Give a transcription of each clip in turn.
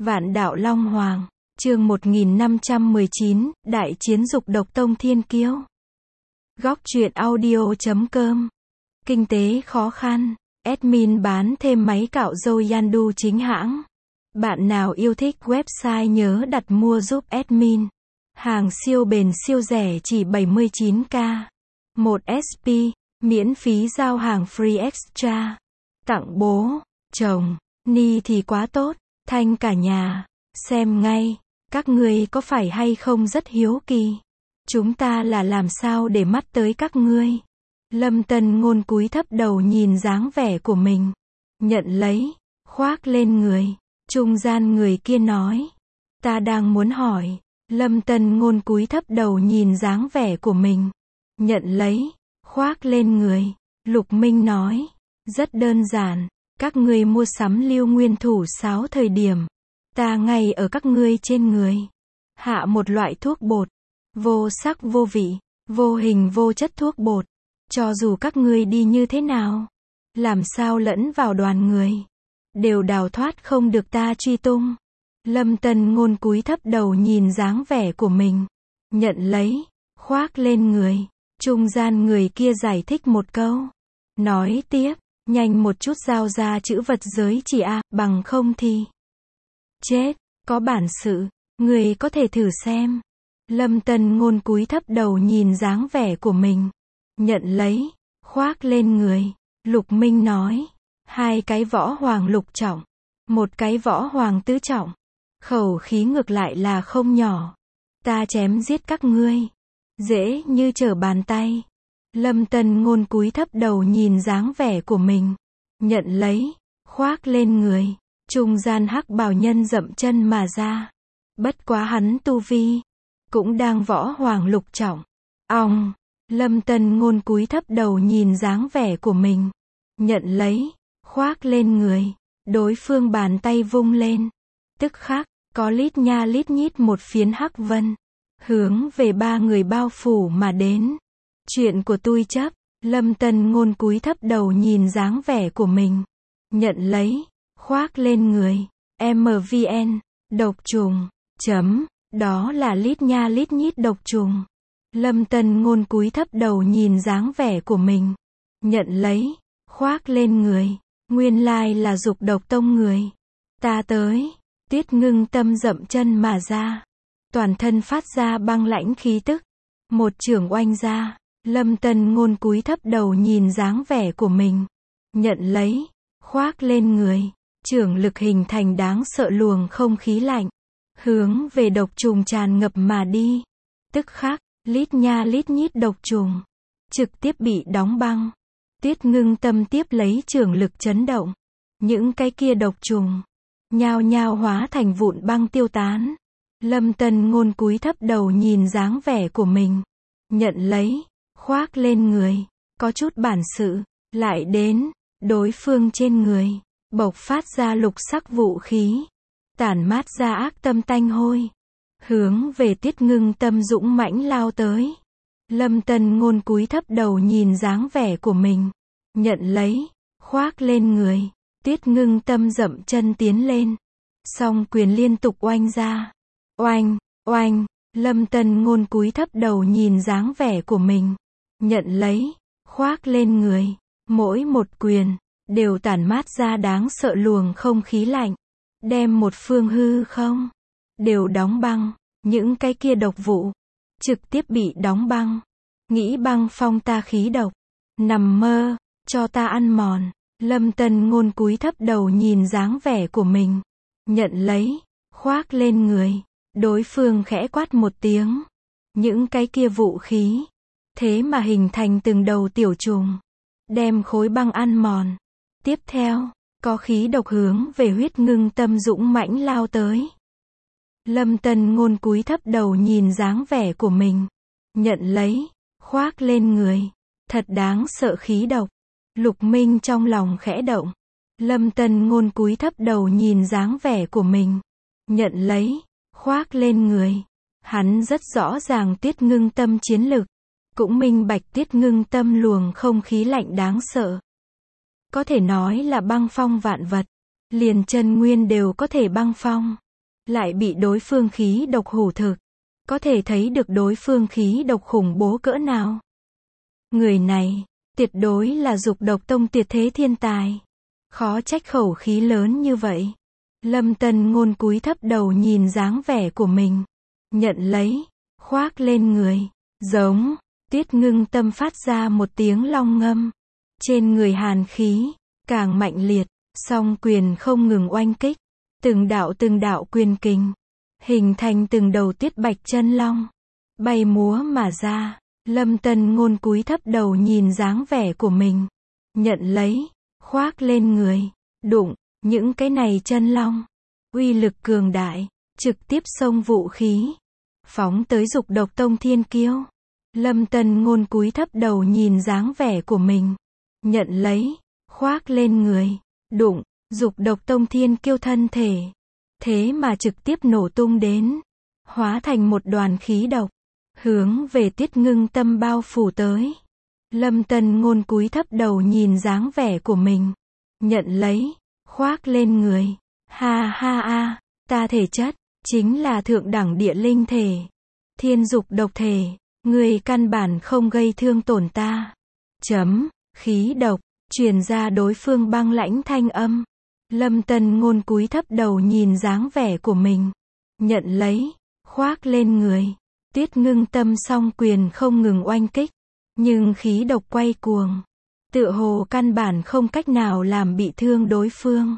Vạn đạo Long Hoàng, chương 1519, Đại chiến dục độc tông thiên kiêu. Góc truyện audio.com. Kinh tế khó khăn, admin bán thêm máy cạo râu Yandu chính hãng. Bạn nào yêu thích website nhớ đặt mua giúp admin. Hàng siêu bền siêu rẻ chỉ 79k. 1SP, miễn phí giao hàng free extra. Tặng bố, chồng, ni thì quá tốt, thanh cả nhà. Xem ngay, các ngươi có phải hay không rất hiếu kỳ. Chúng ta là làm sao để mắt tới các ngươi. Lâm Tân Ngôn cúi thấp đầu nhìn dáng vẻ của mình. Nhận lấy, khoác lên người. Trung gian người kia nói. Ta đang muốn hỏi. Lâm Tân Ngôn cúi thấp đầu nhìn dáng vẻ của mình. Nhận lấy, khoác lên người. Lục Minh nói. Rất đơn giản. Các ngươi mua sắm Lưu Nguyên Thủ Sáo thời điểm. Ta ngay ở các ngươi trên người. Hạ một loại thuốc bột. Vô sắc vô vị, vô hình vô chất thuốc bột. Cho dù các ngươi đi như thế nào, làm sao lẫn vào đoàn người, đều đào thoát không được ta truy tung. Lâm Tân Ngôn cúi thấp đầu nhìn dáng vẻ của mình. Nhận lấy, khoác lên người. Trung gian người kia giải thích một câu. Nói tiếp, nhanh một chút giao ra chữ vật giới chỉ a, bằng không thì chết, có bản sự, người có thể thử xem. Lâm Tân Ngôn cúi thấp đầu nhìn dáng vẻ của mình. Nhận lấy, khoác lên người. Lục Minh nói. 2 cái võ hoàng lục trọng. 1 cái võ hoàng tứ trọng. Khẩu khí ngược lại là không nhỏ. Ta chém giết các ngươi. Dễ như trở bàn tay. Lâm Tân Ngôn cúi thấp đầu nhìn dáng vẻ của mình. Nhận lấy, khoác lên người. Trung gian hắc bào nhân dậm chân mà ra. Bất quá hắn tu vi cũng đang võ hoàng lục trọng. Ong, Lâm Tân Ngôn cúi thấp đầu nhìn dáng vẻ của mình. Nhận lấy, khoác lên người. Đối phương bàn tay vung lên. Tức khắc, có lít nha lít nhít một phiến hắc vân. Hướng về 3 người bao phủ mà đến. Chuyện của tui chấp. Lâm Tân Ngôn cúi thấp đầu nhìn dáng vẻ của mình. Nhận lấy, khoác lên người. MVN, độc trùng, chấm. Đó là lít nha lít nhít độc trùng. Lâm Tân Ngôn cúi thấp đầu nhìn dáng vẻ của mình. Nhận lấy, khoác lên người. Nguyên lai là dục độc tông người. Ta tới. Tuyết Ngưng Tâm dậm chân mà ra. Toàn thân phát ra băng lãnh khí tức. Một chưởng oanh ra. Lâm Tân Ngôn cúi thấp đầu nhìn dáng vẻ của mình. Nhận lấy, khoác lên người. Chưởng lực hình thành đáng sợ luồng không khí lạnh. Hướng về độc trùng tràn ngập mà đi. Tức khắc, lít nha lít nhít độc trùng trực tiếp bị đóng băng. Tuyết Ngưng Tâm tiếp lấy chưởng lực chấn động. Những cái kia độc trùng nhao nhao hóa thành vụn băng tiêu tán. Lâm Tân Ngôn cúi thấp đầu nhìn dáng vẻ của mình. Nhận lấy, khoác lên người. Có chút bản sự, lại đến. Đối phương trên người bộc phát ra lục sắc vũ khí, tản mát ra ác tâm tanh hôi. Hướng về Tuyết Ngưng Tâm dũng mãnh lao tới. Lâm Tân Ngôn cúi thấp đầu nhìn dáng vẻ của mình. Nhận lấy, khoác lên người. Tuyết Ngưng Tâm dậm chân tiến lên. Song quyền liên tục oanh ra. Oanh, oanh. Lâm Tân Ngôn cúi thấp đầu nhìn dáng vẻ của mình. Nhận lấy, khoác lên người. Mỗi một quyền đều tản mát ra đáng sợ luồng không khí lạnh. Đem một phương hư không đều đóng băng. Những cái kia độc vụ trực tiếp bị đóng băng. Nghĩ băng phong ta khí độc. Nằm mơ, cho ta ăn mòn. Lâm Tân Ngôn cúi thấp đầu nhìn dáng vẻ của mình. Nhận lấy, khoác lên người. Đối phương khẽ quát một tiếng. Những cái kia vũ khí thế mà hình thành từng đầu tiểu trùng, đem khối băng ăn mòn. Tiếp theo, có khí độc hướng về Huyết Ngưng Tâm dũng mãnh lao tới. Lâm Tân Ngôn cúi thấp đầu nhìn dáng vẻ của mình. Nhận lấy, khoác lên người. Thật đáng sợ khí độc. Lục Minh trong lòng khẽ động. Lâm Tân Ngôn cúi thấp đầu nhìn dáng vẻ của mình. Nhận lấy, khoác lên người. Hắn rất rõ ràng Tuyết Ngưng Tâm chiến lực. Cũng minh bạch Tuyết Ngưng Tâm luồng không khí lạnh đáng sợ. Có thể nói là băng phong vạn vật. Liền chân nguyên đều có thể băng phong. lại bị đối phương khí độc hủ thực. Có thể thấy được đối phương khí độc khủng bố cỡ nào. Người này, tuyệt đối là Dục Độc Tông tuyệt thế thiên tài. Khó trách khẩu khí lớn như vậy. Lâm Tân Ngôn cúi thấp đầu nhìn dáng vẻ của mình. Nhận lấy, khoác lên người. Giống, Tuyết Ngưng Tâm phát ra một tiếng long ngâm. Trên người hàn khí, càng mạnh liệt, song quyền không ngừng oanh kích. Từng đạo quyền kình, hình thành từng đầu tuyết bạch chân long. Bay múa mà ra. Lâm Tân Ngôn cúi thấp đầu nhìn dáng vẻ của mình. Nhận lấy, khoác lên người. Đụng, những cái này chân long. Uy lực cường đại, trực tiếp xông vũ khí. Phóng tới Dục Độc Tông thiên kiêu. Lâm Tân Ngôn cúi thấp đầu nhìn dáng vẻ của mình. Nhận lấy, khoác lên người. Đụng, Dục Độc Tông thiên kiêu thân thể. Thế mà trực tiếp nổ tung đến. Hóa thành một đoàn khí độc. Hướng về Tuyết Ngưng Tâm bao phủ tới. Lâm Tân Ngôn cúi thấp đầu nhìn dáng vẻ của mình. Nhận lấy, khoác lên người. Ha ha a, ta thể chất, chính là thượng đẳng địa linh thể. Thiên dục độc thể, người căn bản không gây thương tổn ta. Khí độc, truyền ra đối phương băng lãnh thanh âm. Lâm Tân Ngôn cúi thấp đầu nhìn dáng vẻ của mình. Nhận lấy, khoác lên người. Tuyết Ngưng Tâm song quyền không ngừng oanh kích. Nhưng khí độc quay cuồng. Tựa hồ căn bản không cách nào làm bị thương đối phương.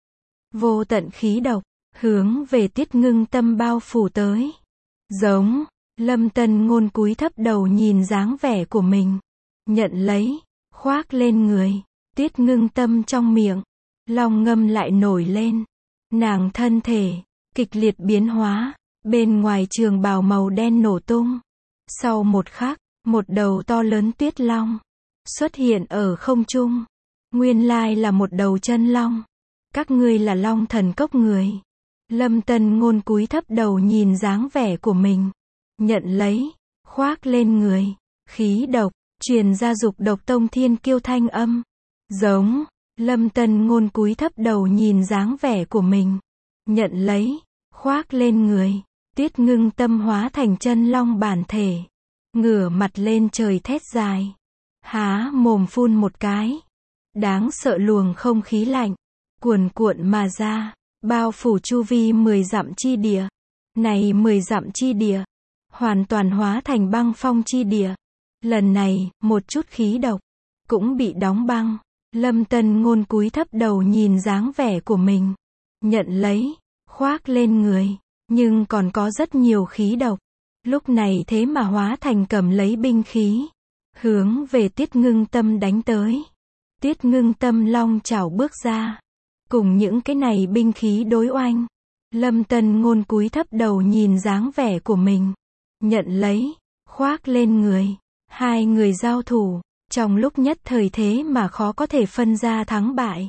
Vô tận khí độc, hướng về Tuyết Ngưng Tâm bao phủ tới. Giống, Lâm Tân Ngôn cúi thấp đầu nhìn dáng vẻ của mình. Nhận lấy, khoác lên người. Tuyết Ngưng Tâm trong miệng, long ngâm lại nổi lên. Nàng thân thể, kịch liệt biến hóa. Bên ngoài trường bào màu đen nổ tung. Sau một khắc, một đầu to lớn tuyết long xuất hiện ở không trung. Nguyên lai là một đầu chân long. Các ngươi là Long Thần Cốc người. Lâm Tân Ngôn cúi thấp đầu nhìn dáng vẻ của mình. Nhận lấy, khoác lên người. Khí độc, truyền ra Dục Độc Tông thiên kiêu thanh âm. Giống, Lâm Tân Ngôn cúi thấp đầu nhìn dáng vẻ của mình. Nhận lấy, khoác lên người. Tuyết Ngưng Tâm hóa thành chân long bản thể. Ngửa mặt lên trời thét dài. Há mồm phun một cái. Đáng sợ luồng không khí lạnh. Cuồn cuộn mà ra. Bao phủ chu vi 10 dặm chi địa. Này 10 dặm chi địa. Hoàn toàn hóa thành băng phong chi địa. Lần này, một chút khí độc. Cũng bị đóng băng. Lâm Tân Ngôn cúi thấp đầu nhìn dáng vẻ của mình. Nhận lấy. Khoác lên người. Nhưng còn có rất nhiều khí độc. Lúc này thế mà hóa thành cầm lấy binh khí. Hướng về Tuyết Ngưng Tâm đánh tới. Tuyết Ngưng Tâm long chảo bước ra. Cùng những cái này binh khí đối oanh. Lâm Tân Ngôn cúi thấp đầu nhìn dáng vẻ của mình. Nhận lấy, khoác lên người. Hai người giao thủ. Trong lúc nhất thời thế mà khó có thể phân ra thắng bại.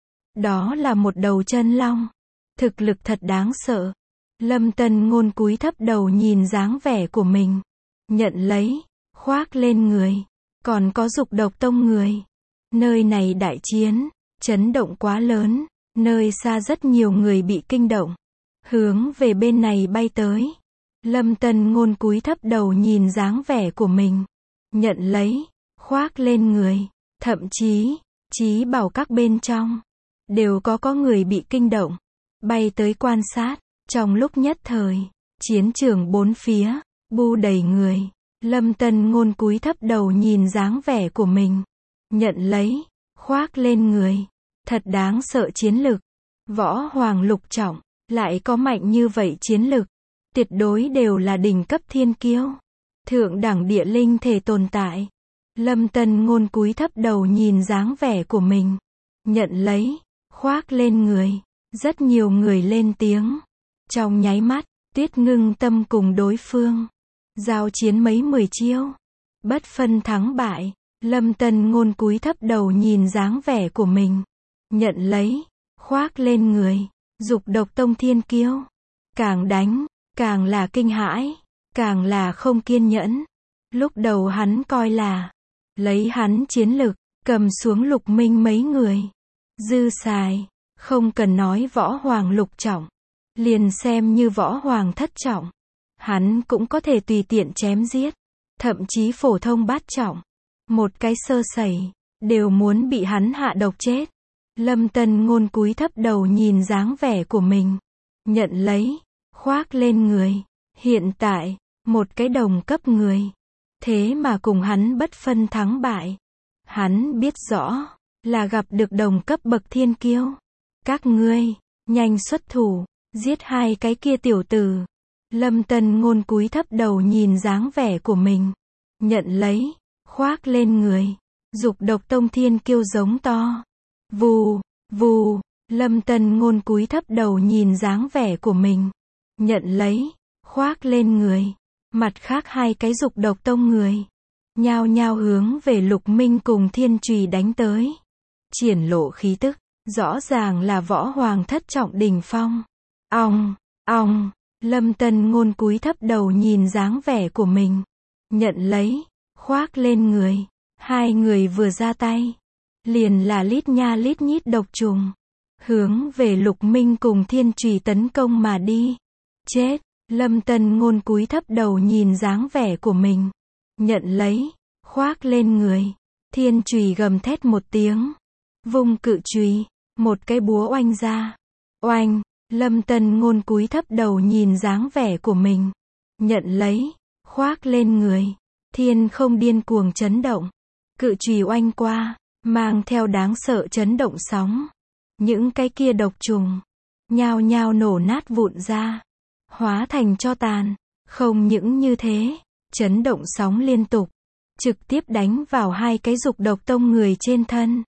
Đó là một đầu chân long. Thực lực thật đáng sợ. Lâm Tân Ngôn cúi thấp đầu nhìn dáng vẻ của mình. Nhận lấy, khoác lên người. Còn có Dục Độc Tông người. Nơi này đại chiến, chấn động quá lớn. Nơi xa rất nhiều người bị kinh động. Hướng về bên này bay tới. Lâm Tân Ngôn cúi thấp đầu nhìn dáng vẻ của mình. Nhận lấy, khoác lên người. Thậm chí bảo các bên trong. Đều có người bị kinh động. Bay tới quan sát. Trong lúc nhất thời, chiến trường bốn phía, bu đầy người. Lâm Tân Ngôn cúi thấp đầu nhìn dáng vẻ của mình. Nhận lấy, khoác lên người. Thật đáng sợ chiến lực. Võ Hoàng lục trọng, lại có mạnh như vậy chiến lực. Tuyệt đối đều là đỉnh cấp thiên kiêu. Thượng đẳng địa linh thể tồn tại. Lâm Tân Ngôn cúi thấp đầu nhìn dáng vẻ của mình. Nhận lấy, khoác lên người. Rất nhiều người lên tiếng. Trong nháy mắt, Tuyết Ngưng Tâm cùng đối phương giao chiến mấy 10 chiêu. Bất phân thắng bại. Lâm Tân Ngôn cúi thấp đầu nhìn dáng vẻ của mình. Nhận lấy, khoác lên người. Dục Độc Tông thiên kiêu. Càng đánh, càng là kinh hãi. Càng là không kiên nhẫn. Lúc đầu hắn coi là lấy hắn chiến lực, cầm xuống Lục Minh mấy người. Dư xài, không cần nói Võ Hoàng lục trọng. liền xem như võ hoàng thất trọng, hắn cũng có thể tùy tiện chém giết, thậm chí phổ thông bát trọng, một cái sơ sẩy, đều muốn bị hắn hạ độc chết. Lâm Tân Ngôn cúi thấp đầu nhìn dáng vẻ của mình, nhận lấy, khoác lên người. Hiện tại, một cái đồng cấp người, thế mà cùng hắn bất phân thắng bại. Hắn biết rõ, là gặp được đồng cấp bậc thiên kiêu. Các ngươi, nhanh xuất thủ, giết hai cái kia tiểu tử. Lâm Tân Ngôn cúi thấp đầu nhìn dáng vẻ của mình, nhận lấy, khoác lên người. Dục Độc Tông thiên kiêu giống to. Vù, vù, Lâm Tân Ngôn cúi thấp đầu nhìn dáng vẻ của mình, nhận lấy, khoác lên người. Mặt khác hai cái Dục Độc Tông người, nhao nhao hướng về Lục Minh cùng Thiên Chùy đánh tới. Triển lộ khí tức, rõ ràng là võ hoàng thất trọng đỉnh phong. Ong, ong, Lâm Tân Ngôn cúi thấp đầu nhìn dáng vẻ của mình, nhận lấy, khoác lên người. Hai người vừa ra tay, liền là lít nha lít nhít độc trùng, hướng về Lục Minh cùng Thiên Chùy tấn công mà đi. Chết, Lâm Tân Ngôn cúi thấp đầu nhìn dáng vẻ của mình, nhận lấy, khoác lên người. Thiên Chùy gầm thét một tiếng, vung cự chùy, một cái búa oanh ra. Oanh, Lâm Tân Ngôn cúi thấp đầu nhìn dáng vẻ của mình, nhận lấy, khoác lên người. Thiên không điên cuồng chấn động, cự chùy oanh qua, mang theo đáng sợ chấn động sóng. Những cái kia độc trùng, nhao nhao nổ nát vụn ra, hóa thành tro tàn. Không những như thế, chấn động sóng liên tục, trực tiếp đánh vào hai cái Dục Độc Tông người trên thân.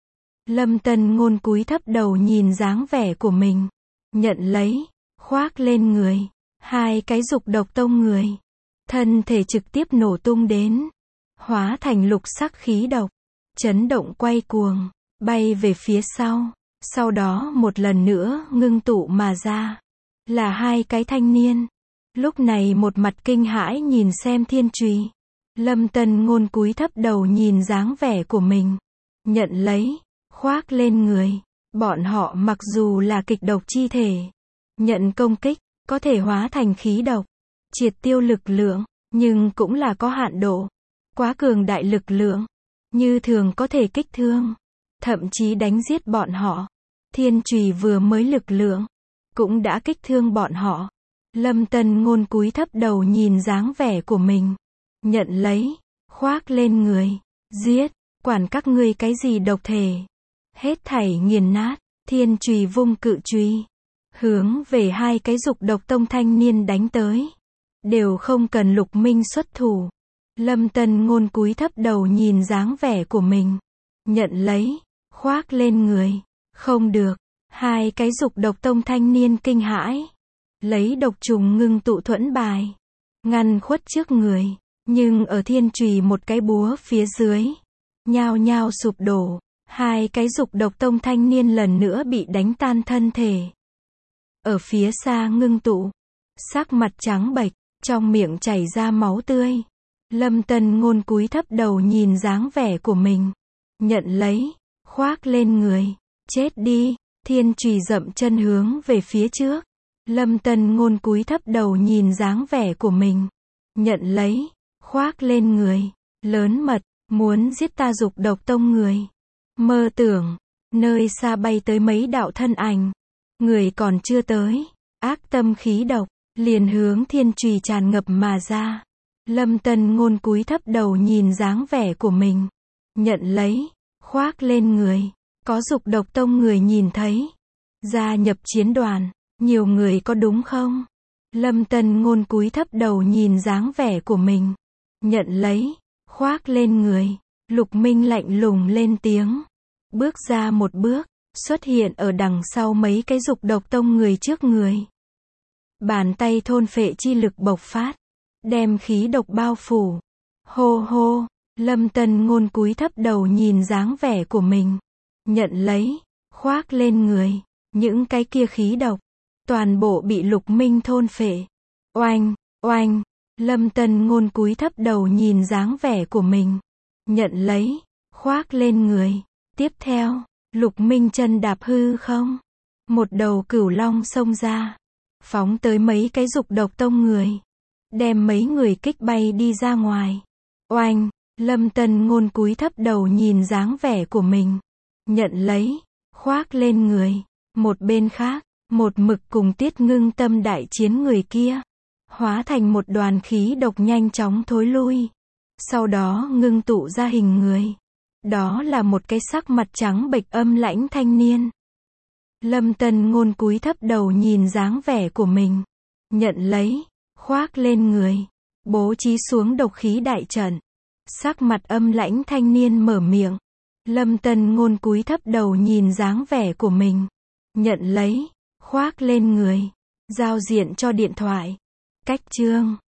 Lâm Tân Ngôn cúi thấp đầu nhìn dáng vẻ của mình, nhận lấy, khoác lên người. Hai cái Dục Độc Tông người, thân thể trực tiếp nổ tung đến, hóa thành lục sắc khí độc, chấn động quay cuồng, bay về phía sau. Sau đó một lần nữa ngưng tụ mà ra, là hai cái thanh niên. Lúc này một mặt kinh hãi nhìn xem Thiên Chùy. Lâm Tân Ngôn cúi thấp đầu nhìn dáng vẻ của mình, nhận lấy, khoác lên người. Bọn họ mặc dù là kịch độc chi thể, nhận công kích, có thể hóa thành khí độc, triệt tiêu lực lượng, nhưng cũng là có hạn độ. Quá cường đại lực lượng, như thường có thể kích thương, thậm chí đánh giết bọn họ. Thiên Chùy vừa mới lực lượng, cũng đã kích thương bọn họ. Lâm Tân Ngôn cúi thấp đầu nhìn dáng vẻ của mình, nhận lấy, khoác lên người. Giết, quản các ngươi cái gì độc thể. Hết thảy nghiền nát. Thiên Chùy vung cự chùy, hướng về hai cái Dục Độc Tông thanh niên đánh tới. Đều không cần Lục Minh xuất thủ. Lâm Tân Ngôn cúi thấp đầu nhìn dáng vẻ của mình, nhận lấy, khoác lên người. Không được, hai cái Dục Độc Tông thanh niên kinh hãi, lấy độc trùng ngưng tụ thuẫn bài, ngăn khuất trước người, nhưng ở Thiên Chùy một cái búa phía dưới, nhao nhao sụp đổ. Hai cái Dục Độc Tông thanh niên lần nữa bị đánh tan thân thể. Ở phía xa ngưng tụ, sắc mặt trắng bệch, trong miệng chảy ra máu tươi. Lâm Tân Ngôn cúi thấp đầu nhìn dáng vẻ của mình, nhận lấy, khoác lên người. Chết đi. Thiên Chùy dậm chân hướng về phía trước. Lâm Tân Ngôn cúi thấp đầu nhìn dáng vẻ của mình, nhận lấy, khoác lên người. Lớn mật, muốn giết ta Dục Độc Tông người. Mơ tưởng. Nơi xa bay tới mấy đạo thân ảnh, người còn chưa tới, ác tâm khí độc, liền hướng Thiên Chùy tràn ngập mà ra. Lâm Tân Ngôn cúi thấp đầu nhìn dáng vẻ của mình, nhận lấy, khoác lên người. Có Dục Độc Tông người nhìn thấy, gia nhập chiến đoàn. Nhiều người có đúng không? Lâm Tân Ngôn cúi thấp đầu nhìn dáng vẻ của mình, nhận lấy, khoác lên người. Lục Minh lạnh lùng lên tiếng, bước ra một bước, xuất hiện ở đằng sau mấy cái Dục Độc Tông người trước người. Bàn tay thôn phệ chi lực bộc phát, đem khí độc bao phủ. Hô hô, Lâm Tân Ngôn cúi thấp đầu nhìn dáng vẻ của mình, nhận lấy, khoác lên người. Những cái kia khí độc, toàn bộ bị Lục Minh thôn phệ. Oanh, oanh, Lâm Tân Ngôn cúi thấp đầu nhìn dáng vẻ của mình, nhận lấy, khoác lên người. Tiếp theo, Lục Minh chân đạp hư không, một đầu cửu long xông ra, phóng tới mấy cái dục độc tông người, đem mấy người kích bay đi ra ngoài. Oanh, Lâm Tân Ngôn cúi thấp đầu nhìn dáng vẻ của mình, nhận lấy, khoác lên người. Một bên khác, một mực cùng Tiết Ngưng Tâm đại chiến người kia, hóa thành một đoàn khí độc nhanh chóng thối lui, sau đó ngưng tụ ra hình người. Đó là một cái sắc mặt trắng bệch âm lãnh thanh niên. Lâm Tân Ngôn cúi thấp đầu nhìn dáng vẻ của mình, nhận lấy, khoác lên người, bố trí xuống độc khí đại trận. Sắc mặt âm lãnh thanh niên mở miệng. Lâm Tân Ngôn cúi thấp đầu nhìn dáng vẻ của mình, nhận lấy, khoác lên người, giao diện cho điện thoại. Cách chương